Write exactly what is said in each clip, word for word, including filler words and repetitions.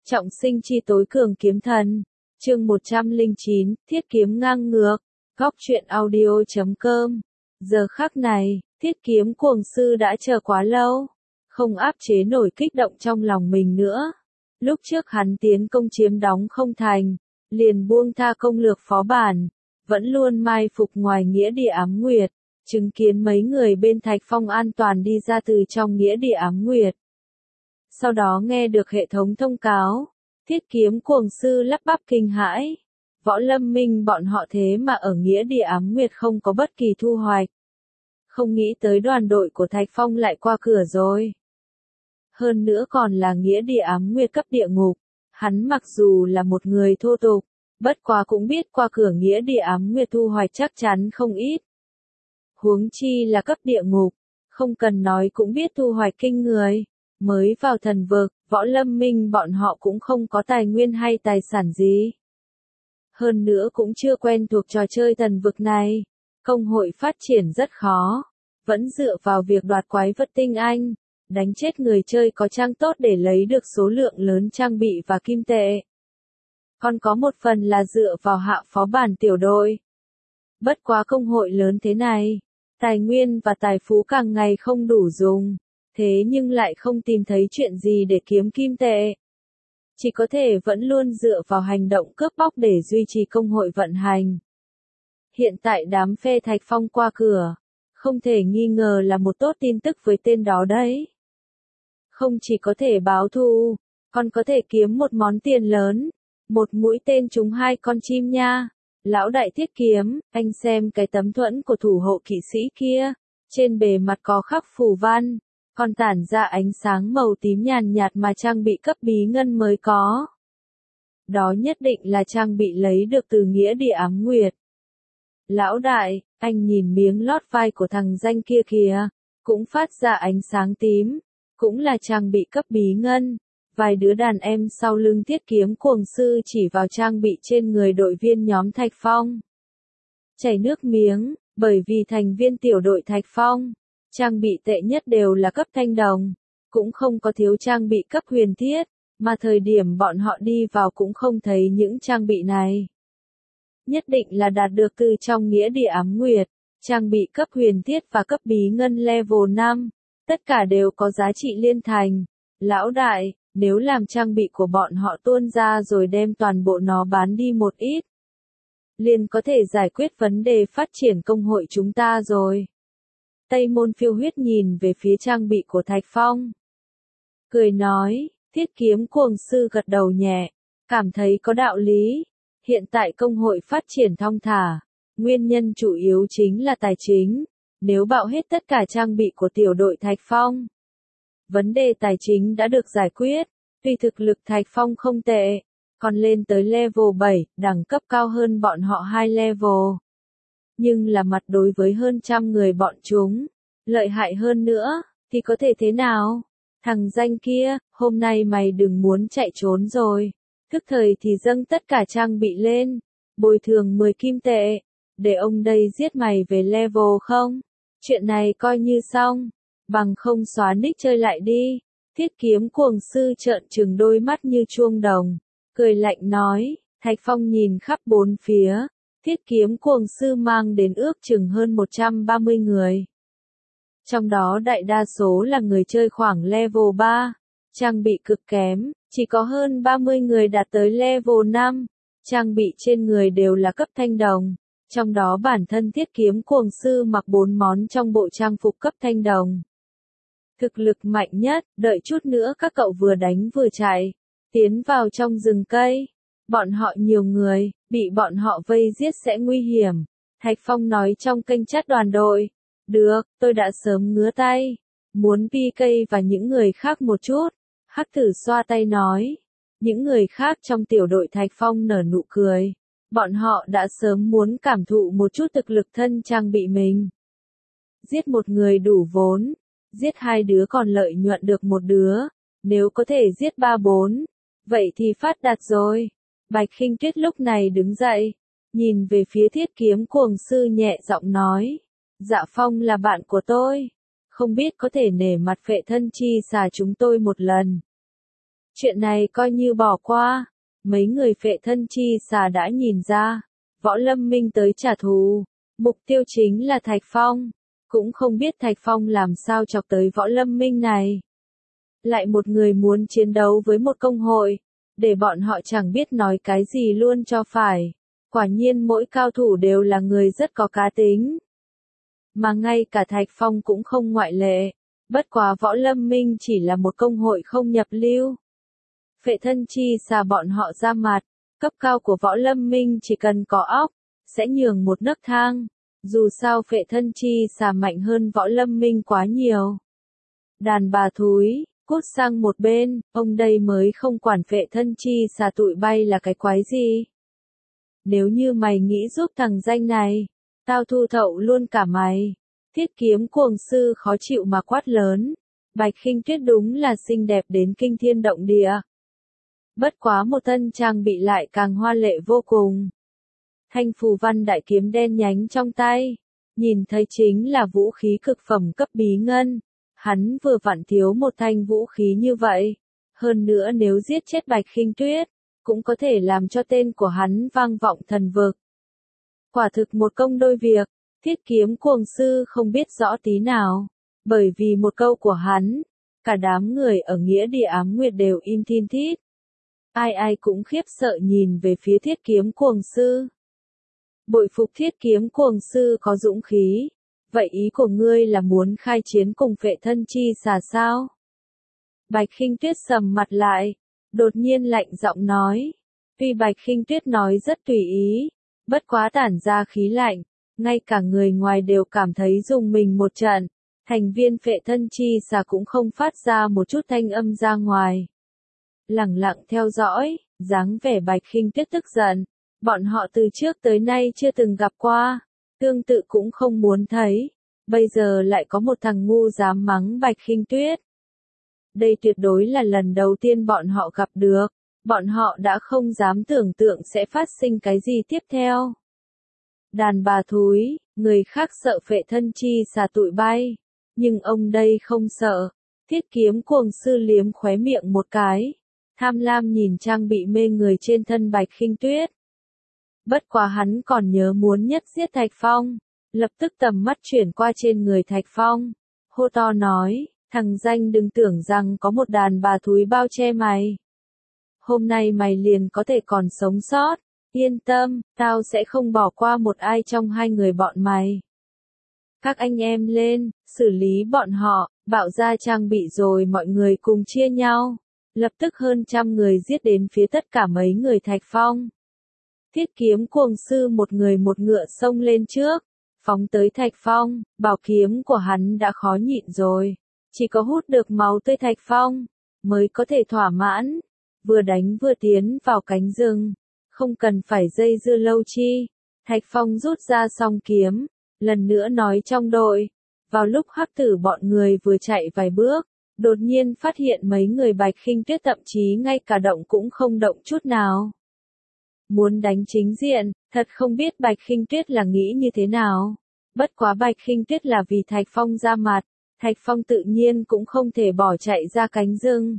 Trọng sinh chi tối cường kiếm thần. Chương một trăm lẻ chín, thiết kiếm ngang ngược. Góc truyện audio chấm com. Giờ khắc này, thiết kiếm cuồng sư đã chờ quá lâu. Không áp chế nổi kích động trong lòng mình nữa. Lúc trước hắn tiến công chiếm đóng không thành. Liền buông tha công lược phó bản. Vẫn luôn mai phục ngoài nghĩa địa ám nguyệt. Chứng kiến mấy người bên Thạch Phong an toàn đi ra từ trong nghĩa địa ám nguyệt. Sau đó nghe được hệ thống thông cáo, thiết kiếm cuồng sư lắp bắp kinh hãi. Võ Lâm Minh bọn họ thế mà ở nghĩa địa ám nguyệt không có bất kỳ thu hoạch. Không nghĩ tới đoàn đội của Thạch Phong lại qua cửa rồi. Hơn nữa còn là nghĩa địa ám nguyệt cấp địa ngục. Hắn mặc dù là một người thô tục, bất quá cũng biết qua cửa nghĩa địa ám nguyệt thu hoạch chắc chắn không ít. Huống chi là cấp địa ngục, không cần nói cũng biết thu hoạch kinh người. Mới vào thần vực, Võ Lâm Minh bọn họ cũng không có tài nguyên hay tài sản gì. Hơn nữa cũng chưa quen thuộc trò chơi thần vực này. Công hội phát triển rất khó. Vẫn dựa vào việc đoạt quái vật tinh anh. Đánh chết người chơi có trang tốt để lấy được số lượng lớn trang bị và kim tệ. Còn có một phần là dựa vào hạ phó bản tiểu đội. Bất quá công hội lớn thế này. Tài nguyên và tài phú càng ngày không đủ dùng. Thế nhưng lại không tìm thấy chuyện gì để kiếm kim tệ. Chỉ có thể vẫn luôn dựa vào hành động cướp bóc để duy trì công hội vận hành. Hiện tại đám phê Thạch Phong qua cửa, không thể nghi ngờ là một tốt tin tức với tên đó đấy. Không chỉ có thể báo thù, còn có thể kiếm một món tiền lớn, một mũi tên trúng hai con chim nha. Lão đại thiết kiếm, anh xem cái tấm thuẫn của thủ hộ kỵ sĩ kia, trên bề mặt có khắc phù văn. Còn tản ra ánh sáng màu tím nhàn nhạt mà trang bị cấp bí ngân mới có. Đó nhất định là trang bị lấy được từ nghĩa địa ám nguyệt. Lão đại, anh nhìn miếng lót vai của thằng danh kia kìa, cũng phát ra ánh sáng tím, cũng là trang bị cấp bí ngân. Vài đứa đàn em sau lưng thiết kiếm cuồng sư chỉ vào trang bị trên người đội viên nhóm Thạch Phong. Chảy nước miếng, bởi vì thành viên tiểu đội Thạch Phong. Trang bị tệ nhất đều là cấp thanh đồng, cũng không có thiếu trang bị cấp huyền thiết, mà thời điểm bọn họ đi vào cũng không thấy những trang bị này. Nhất định là đạt được từ trong nghĩa địa ám nguyệt, trang bị cấp huyền thiết và cấp bí ngân level năm, tất cả đều có giá trị liên thành. Lão đại, nếu làm trang bị của bọn họ tuôn ra rồi đem toàn bộ nó bán đi một ít, liền có thể giải quyết vấn đề phát triển công hội chúng ta rồi. Tây Môn Phiêu Huyết nhìn về phía trang bị của Thạch Phong. Cười nói, thiết kiếm cuồng sư gật đầu nhẹ, cảm thấy có đạo lý. Hiện tại công hội phát triển thong thả, nguyên nhân chủ yếu chính là tài chính. Nếu bạo hết tất cả trang bị của tiểu đội Thạch Phong, vấn đề tài chính đã được giải quyết. Tuy thực lực Thạch Phong không tệ, còn lên tới level bảy, đẳng cấp cao hơn bọn họ hai level. Nhưng là mặt đối với hơn trăm người bọn chúng, lợi hại hơn nữa, thì có thể thế nào? Thằng danh kia, hôm nay mày đừng muốn chạy trốn rồi. Thức thời thì dâng tất cả trang bị lên, bồi thường mười kim tệ, để ông đây giết mày về level không? Chuyện này coi như xong, bằng không xóa nick chơi lại đi. Thiết kiếm cuồng sư trợn trừng đôi mắt như chuông đồng, cười lạnh nói. Thạch Phong nhìn khắp bốn phía. Thiết kiếm cuồng sư mang đến ước chừng hơn một trăm ba mươi người. Trong đó đại đa số là người chơi khoảng level ba, trang bị cực kém, chỉ có hơn ba mươi người đạt tới level năm, trang bị trên người đều là cấp thanh đồng. Trong đó bản thân thiết kiếm cuồng sư mặc bốn món trong bộ trang phục cấp thanh đồng. Thực lực mạnh nhất, đợi chút nữa các cậu vừa đánh vừa chạy, tiến vào trong rừng cây. Bọn họ nhiều người, bị bọn họ vây giết sẽ nguy hiểm. Thạch Phong nói trong kênh chat đoàn đội. Được, tôi đã sớm ngứa tay. Muốn pê ca và những người khác một chút. Hắc Tử xoa tay nói. Những người khác trong tiểu đội Thạch Phong nở nụ cười. Bọn họ đã sớm muốn cảm thụ một chút thực lực thân trang bị mình. Giết một người đủ vốn. Giết hai đứa còn lợi nhuận được một đứa. Nếu có thể giết ba bốn, vậy thì phát đạt rồi. Bạch Khinh Tuyết lúc này đứng dậy, nhìn về phía thiết kiếm cuồng sư nhẹ giọng nói. Dạ Phong là bạn của tôi, không biết có thể nể mặt phệ thân chi xà chúng tôi một lần. Chuyện này coi như bỏ qua. Mấy người Phệ Thân Chi Xà đã nhìn ra, Võ Lâm Minh tới trả thù, mục tiêu chính là Thạch Phong, cũng không biết Thạch Phong làm sao chọc tới Võ Lâm Minh này. Lại một người muốn chiến đấu với một công hội, để bọn họ chẳng biết nói cái gì luôn cho phải. Quả nhiên mỗi cao thủ đều là người rất có cá tính. Mà ngay cả Thạch Phong cũng không ngoại lệ, bất quá Võ Lâm Minh chỉ là một công hội không nhập lưu. Phệ Thân Chi Xà bọn họ ra mặt, cấp cao của Võ Lâm Minh chỉ cần có óc, sẽ nhường một nấc thang. Dù sao Phệ Thân Chi Xà mạnh hơn Võ Lâm Minh quá nhiều. Đàn bà thúi, cút sang một bên, ông đây mới không quản Phệ Thân Chi Xà tụi bay là cái quái gì. Nếu như mày nghĩ giúp thằng danh này, tao thu thậu luôn cả mày. Thiết Kiếm Cuồng Sư khó chịu mà quát lớn. Bạch Khinh Tuyết đúng là xinh đẹp đến kinh thiên động địa. Bất quá một thân trang bị lại càng hoa lệ vô cùng. Thanh phù văn đại kiếm đen nhánh trong tay, nhìn thấy chính là vũ khí cực phẩm cấp bí ngân. Hắn vừa vặn thiếu một thanh vũ khí như vậy. Hơn nữa nếu giết chết Bạch Khinh Tuyết, cũng có thể làm cho tên của hắn vang vọng thần vực. Quả thực một công đôi việc, Thiết Kiếm Cuồng Sư không biết rõ tí nào. Bởi vì một câu của hắn, cả đám người ở nghĩa địa Ám Nguyệt đều im thin thít. Ai ai cũng khiếp sợ nhìn về phía Thiết Kiếm Cuồng Sư. Bội phục Thiết Kiếm Cuồng Sư có dũng khí. Vậy ý của ngươi là muốn khai chiến cùng Phệ Thân Chi Xà sao? Bạch Khinh Tuyết sầm mặt lại, đột nhiên lạnh giọng nói. Tuy Bạch Khinh Tuyết nói rất tùy ý, bất quá tản ra khí lạnh, ngay cả người ngoài đều cảm thấy rùng mình một trận. Thành viên Phệ Thân Chi Xà cũng không phát ra một chút thanh âm ra ngoài. Lẳng lặng theo dõi, dáng vẻ Bạch Khinh Tuyết tức giận. Bọn họ từ trước tới nay chưa từng gặp qua, tương tự cũng không muốn thấy. Bây giờ lại có một thằng ngu dám mắng Bạch Khinh Tuyết. Đây tuyệt đối là lần đầu tiên bọn họ gặp được. Bọn họ đã không dám tưởng tượng sẽ phát sinh cái gì tiếp theo. Đàn bà thúi, người khác sợ Phệ Thân Chi Xà tụi bay. Nhưng ông đây không sợ. Thiết Kiếm Cuồng Sư liếm khóe miệng một cái. Tham lam nhìn trang bị mê người trên thân Bạch Khinh Tuyết. Bất quá hắn còn nhớ muốn nhất giết Thạch Phong. Lập tức tầm mắt chuyển qua trên người Thạch Phong. Hô to nói, thằng danh đừng tưởng rằng có một đàn bà thúi bao che mày. Hôm nay mày liền có thể còn sống sót. Yên tâm, tao sẽ không bỏ qua một ai trong hai người bọn mày. Các anh em lên, xử lý bọn họ, bạo ra trang bị rồi mọi người cùng chia nhau. Lập tức hơn trăm người giết đến phía tất cả mấy người Thạch Phong. Thiết Kiếm Cuồng Sư một người một ngựa xông lên trước, phóng tới Thạch Phong, bảo kiếm của hắn đã khó nhịn rồi. Chỉ có hút được máu tươi Thạch Phong, mới có thể thỏa mãn. Vừa đánh vừa tiến vào cánh rừng, không cần phải dây dưa lâu chi. Thạch Phong rút ra song kiếm, lần nữa nói trong đội. Vào lúc hắc tử bọn người vừa chạy vài bước, đột nhiên phát hiện mấy người Bạch Khinh Tuyết thậm chí ngay cả động cũng không động chút nào. Muốn đánh chính diện, thật không biết Bạch Khinh Tuyết là nghĩ như thế nào. Bất quá Bạch Khinh Tuyết là vì Thạch Phong ra mặt, Thạch Phong tự nhiên cũng không thể bỏ chạy ra cánh rừng.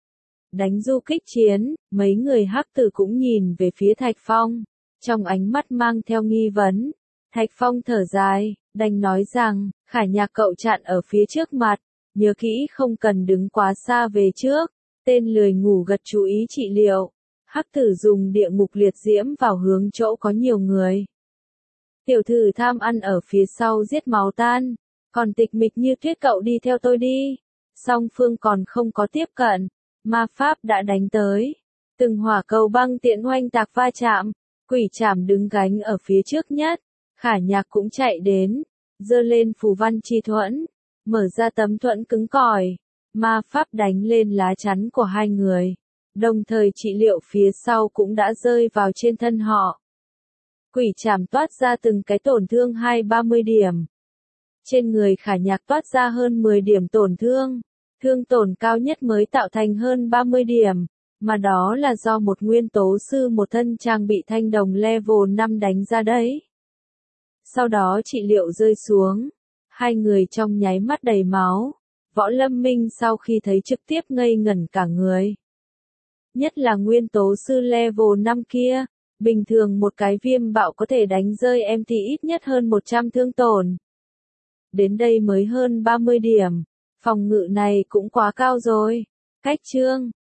Đánh du kích chiến, mấy người hắc tử cũng nhìn về phía Thạch Phong, trong ánh mắt mang theo nghi vấn. Thạch Phong thở dài, đành nói rằng, Khả Nhạc cậu chặn ở phía trước mặt, nhớ kỹ không cần đứng quá xa về trước. Tên lười ngủ gật chú ý trị liệu. Hắc tử dùng địa ngục liệt diễm vào hướng chỗ có nhiều người. Tiểu thử tham ăn ở phía sau giết máu tan. Còn Tịch Mịch Như Tuyết cậu đi theo tôi đi. Song phương còn không có tiếp cận. Ma pháp đã đánh tới. Từng hỏa cầu băng tiện oanh tạc va chạm. Quỷ Trảm đứng gánh ở phía trước nhất. Khả Nhạc cũng chạy đến. Giơ lên phù văn chi thuẫn. Mở ra tấm thuẫn cứng cỏi. Ma pháp đánh lên lá chắn của hai người. Đồng thời trị liệu phía sau cũng đã rơi vào trên thân họ. Quỷ Trảm toát ra từng cái tổn thương hai ba mươi điểm. Trên người Khả Nhạc toát ra hơn mười điểm tổn thương. Thương tổn cao nhất mới tạo thành hơn ba mươi điểm. Mà đó là do một nguyên tố sư một thân trang bị thanh đồng level năm đánh ra đấy. Sau đó trị liệu rơi xuống. Hai người trong nháy mắt đầy máu. Võ Lâm Minh sau khi thấy trực tiếp ngây ngẩn cả người. Nhất là nguyên tố sư level năm kia. Bình thường một cái viêm bạo có thể đánh rơi em thì ít nhất hơn một trăm thương tổn. Đến đây mới hơn ba mươi điểm. Phòng ngự này cũng quá cao rồi. Cách chương.